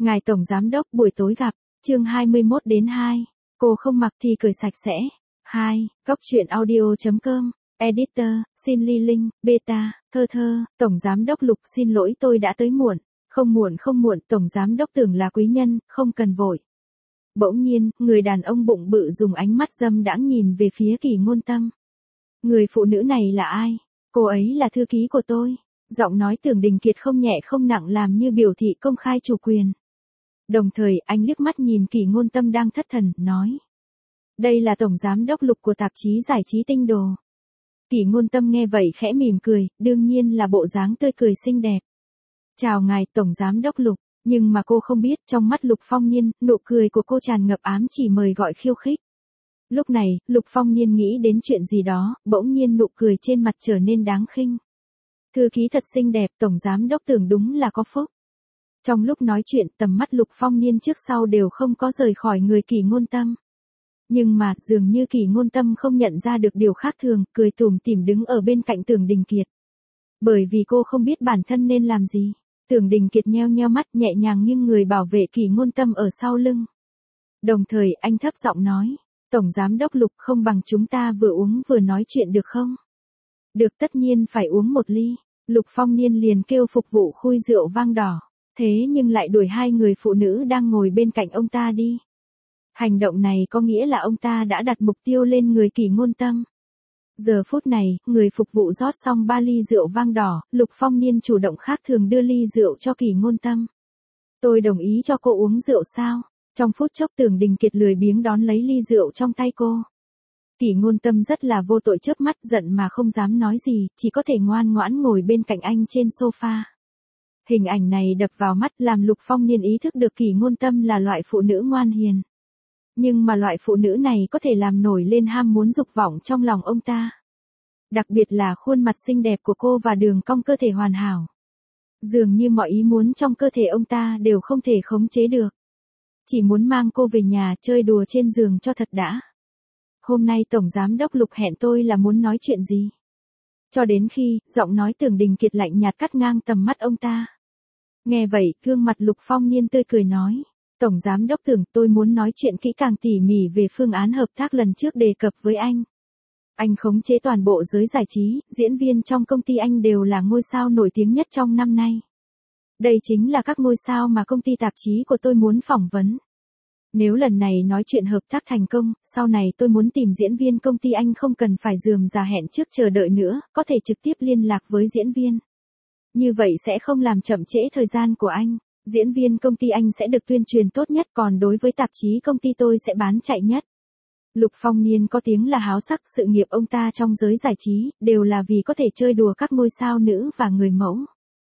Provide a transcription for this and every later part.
Ngài Tổng Giám Đốc buổi tối gặp, chương 21-2, cô không mặc thì cởi sạch sẽ. 2. Góc truyện audio.com, Editor, xin Ly Linh, Beta, Thơ, Tổng Giám Đốc Lục xin lỗi tôi đã tới muộn. Không muộn, Tổng Giám Đốc Tưởng là quý nhân, không cần vội. Bỗng nhiên, người đàn ông bụng bự dùng ánh mắt dâm đãng nhìn về phía Kỷ Ngôn Tâm. Người phụ nữ này là ai? Cô ấy là thư ký của tôi. Giọng nói Tưởng Đình Kiệt không nhẹ không nặng làm như biểu thị công khai chủ quyền. Đồng thời, anh liếc mắt nhìn Kỷ Ngôn Tâm đang thất thần, nói. Đây là Tổng Giám Đốc Lục của tạp chí giải trí Tinh Đồ. Kỷ Ngôn Tâm nghe vậy khẽ mỉm cười, đương nhiên là bộ dáng tươi cười xinh đẹp. Chào ngài Tổng Giám Đốc Lục, nhưng mà cô không biết trong mắt Lục Phong Niên, nụ cười của cô tràn ngập ám chỉ mời gọi khiêu khích. Lúc này, Lục Phong Niên nghĩ đến chuyện gì đó, bỗng nhiên nụ cười trên mặt trở nên đáng khinh. Thư ký thật xinh đẹp, Tổng Giám Đốc Tưởng đúng là có phúc. Trong lúc nói chuyện, tầm mắt Lục Phong Niên trước sau đều không có rời khỏi người Kỷ Ngôn Tâm. Nhưng mà, dường như Kỷ Ngôn Tâm không nhận ra được điều khác thường, cười tủm tỉm đứng ở bên cạnh Tưởng Đình Kiệt. Bởi vì cô không biết bản thân nên làm gì. Tưởng Đình Kiệt nheo mắt nhẹ nhàng nghiêng người bảo vệ Kỷ Ngôn Tâm ở sau lưng. Đồng thời, anh thấp giọng nói, Tổng Giám Đốc Lục không bằng chúng ta vừa uống vừa nói chuyện được không? Được, tất nhiên phải uống một ly. Lục Phong Niên liền kêu phục vụ khui rượu vang đỏ. Thế nhưng lại đuổi hai người phụ nữ đang ngồi bên cạnh ông ta đi. Hành động này có nghĩa là ông ta đã đặt mục tiêu lên người Kỷ Ngôn Tâm. Giờ phút này, người phục vụ rót xong 3 ly rượu vang đỏ, Lục Phong Niên chủ động khác thường đưa ly rượu cho Kỷ Ngôn Tâm. Tôi đồng ý cho cô uống rượu sao? Trong phút chốc Tưởng Đình Kiệt lười biếng đón lấy ly rượu trong tay cô. Kỷ Ngôn Tâm rất là vô tội chớp mắt giận mà không dám nói gì, chỉ có thể ngoan ngoãn ngồi bên cạnh anh trên sofa. Hình ảnh này đập vào mắt làm Lục Phong Niên ý thức được Kỷ Ngôn Tâm là loại phụ nữ ngoan hiền. Nhưng mà loại phụ nữ này có thể làm nổi lên ham muốn dục vọng trong lòng ông ta. Đặc biệt là khuôn mặt xinh đẹp của cô và đường cong cơ thể hoàn hảo. Dường như mọi ý muốn trong cơ thể ông ta đều không thể khống chế được. Chỉ muốn mang cô về nhà chơi đùa trên giường cho thật đã. Hôm nay Tổng Giám Đốc Lục hẹn tôi là muốn nói chuyện gì? Cho đến khi, giọng nói Tưởng Đình Kiệt lạnh nhạt cắt ngang tầm mắt ông ta. Nghe vậy, gương mặt Lục Phong Niên tươi cười nói. Tổng Giám Đốc Tưởng, tôi muốn nói chuyện kỹ càng tỉ mỉ về phương án hợp tác lần trước đề cập với anh. Anh khống chế toàn bộ giới giải trí, diễn viên trong công ty anh đều là ngôi sao nổi tiếng nhất trong năm nay. Đây chính là các ngôi sao mà công ty tạp chí của tôi muốn phỏng vấn. Nếu lần này nói chuyện hợp tác thành công, sau này tôi muốn tìm diễn viên công ty anh không cần phải rườm rà hẹn trước chờ đợi nữa, có thể trực tiếp liên lạc với diễn viên. Như vậy sẽ không làm chậm trễ thời gian của anh. Diễn viên công ty anh sẽ được tuyên truyền tốt nhất, còn đối với tạp chí công ty tôi sẽ bán chạy nhất. Lục Phong Niên có tiếng là háo sắc, sự nghiệp ông ta trong giới giải trí, đều là vì có thể chơi đùa các ngôi sao nữ và người mẫu.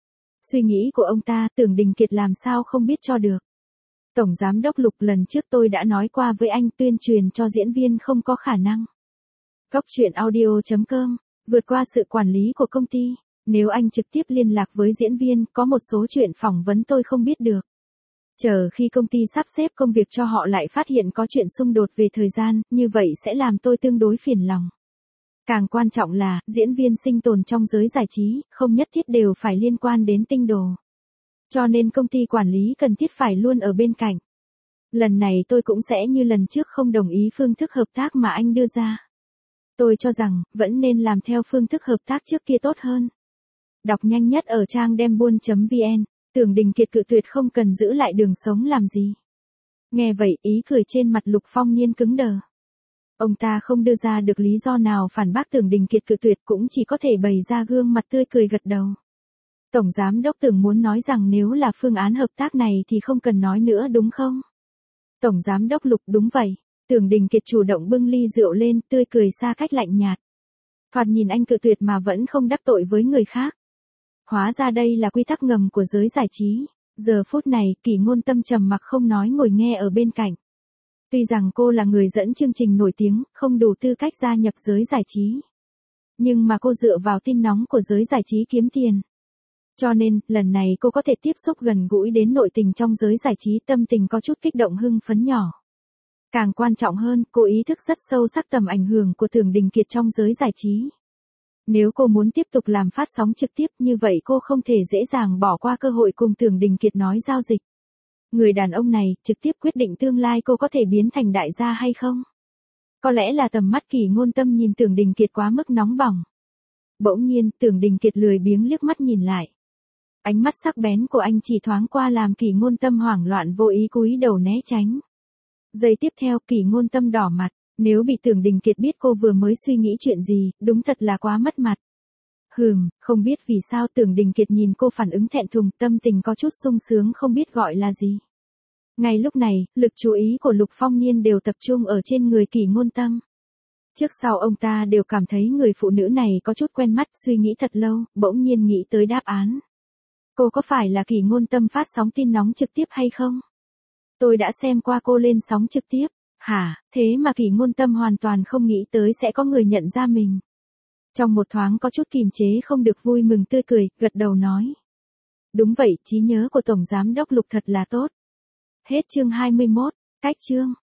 Suy nghĩ của ông ta, Tưởng Đình Kiệt làm sao không biết cho được. Tổng Giám Đốc Lục, lần trước tôi đã nói qua với anh, tuyên truyền cho diễn viên không có khả năng. Góc truyện audio.com, vượt qua sự quản lý của công ty. Nếu anh trực tiếp liên lạc với diễn viên, có một số chuyện phỏng vấn tôi không biết được. Chờ khi công ty sắp xếp công việc cho họ lại phát hiện có chuyện xung đột về thời gian, như vậy sẽ làm tôi tương đối phiền lòng. Càng quan trọng là, diễn viên sinh tồn trong giới giải trí, không nhất thiết đều phải liên quan đến Tinh Đồ. Cho nên công ty quản lý cần thiết phải luôn ở bên cạnh. Lần này tôi cũng sẽ như lần trước không đồng ý phương thức hợp tác mà anh đưa ra. Tôi cho rằng, vẫn nên làm theo phương thức hợp tác trước kia tốt hơn. Đọc nhanh nhất ở trang dembuôn.vn, Tưởng Đình Kiệt cự tuyệt không cần giữ lại đường sống làm gì. Nghe vậy, ý cười trên mặt Lục Phong Niên cứng đờ. Ông ta không đưa ra được lý do nào phản bác Tưởng Đình Kiệt cự tuyệt, cũng chỉ có thể bày ra gương mặt tươi cười gật đầu. Tổng Giám Đốc Tưởng muốn nói rằng nếu là phương án hợp tác này thì không cần nói nữa đúng không? Tổng Giám Đốc Lục, đúng vậy. Tưởng Đình Kiệt chủ động bưng ly rượu lên, tươi cười xa cách lạnh nhạt. Thoạt nhìn anh cự tuyệt mà vẫn không đắc tội với người khác. Hóa ra đây là quy tắc ngầm của giới giải trí. Giờ phút này, Kỷ Ngôn Tâm trầm mặc không nói ngồi nghe ở bên cạnh. Tuy rằng cô là người dẫn chương trình nổi tiếng, không đủ tư cách gia nhập giới giải trí. Nhưng mà cô dựa vào tin nóng của giới giải trí kiếm tiền. Cho nên, lần này cô có thể tiếp xúc gần gũi đến nội tình trong giới giải trí, tâm tình có chút kích động hưng phấn nhỏ. Càng quan trọng hơn, cô ý thức rất sâu sắc tầm ảnh hưởng của Tưởng Đình Kiệt trong giới giải trí. Nếu cô muốn tiếp tục làm phát sóng trực tiếp như vậy cô không thể dễ dàng bỏ qua cơ hội cùng Tưởng Đình Kiệt nói giao dịch. Người đàn ông này trực tiếp quyết định tương lai cô có thể biến thành đại gia hay không? Có lẽ là tầm mắt Kỷ Ngôn Tâm nhìn Tưởng Đình Kiệt quá mức nóng bỏng. Bỗng nhiên, Tưởng Đình Kiệt lười biếng liếc mắt nhìn lại. Ánh mắt sắc bén của anh chỉ thoáng qua làm Kỷ Ngôn Tâm hoảng loạn vô ý cúi đầu né tránh. Giây tiếp theo Kỷ Ngôn Tâm đỏ mặt, nếu bị Tưởng Đình Kiệt biết cô vừa mới suy nghĩ chuyện gì, đúng thật là quá mất mặt. Không biết vì sao Tưởng Đình Kiệt nhìn cô phản ứng thẹn thùng, tâm tình có chút sung sướng không biết gọi là gì. Ngay lúc này, lực chú ý của Lục Phong Niên đều tập trung ở trên người Kỷ Ngôn Tâm. Trước sau ông ta đều cảm thấy người phụ nữ này có chút quen mắt, suy nghĩ thật lâu, bỗng nhiên nghĩ tới đáp án. Cô có phải là Kỷ Ngôn Tâm phát sóng tin nóng trực tiếp hay không? Tôi đã xem qua cô lên sóng trực tiếp. Hả, thế mà Kỷ Ngôn Tâm hoàn toàn không nghĩ tới sẽ có người nhận ra mình. Trong một thoáng có chút kìm chế không được vui mừng tươi cười, gật đầu nói. Đúng vậy, trí nhớ của Tổng Giám đốc Lục thật là tốt. Hết chương 21, cách chương.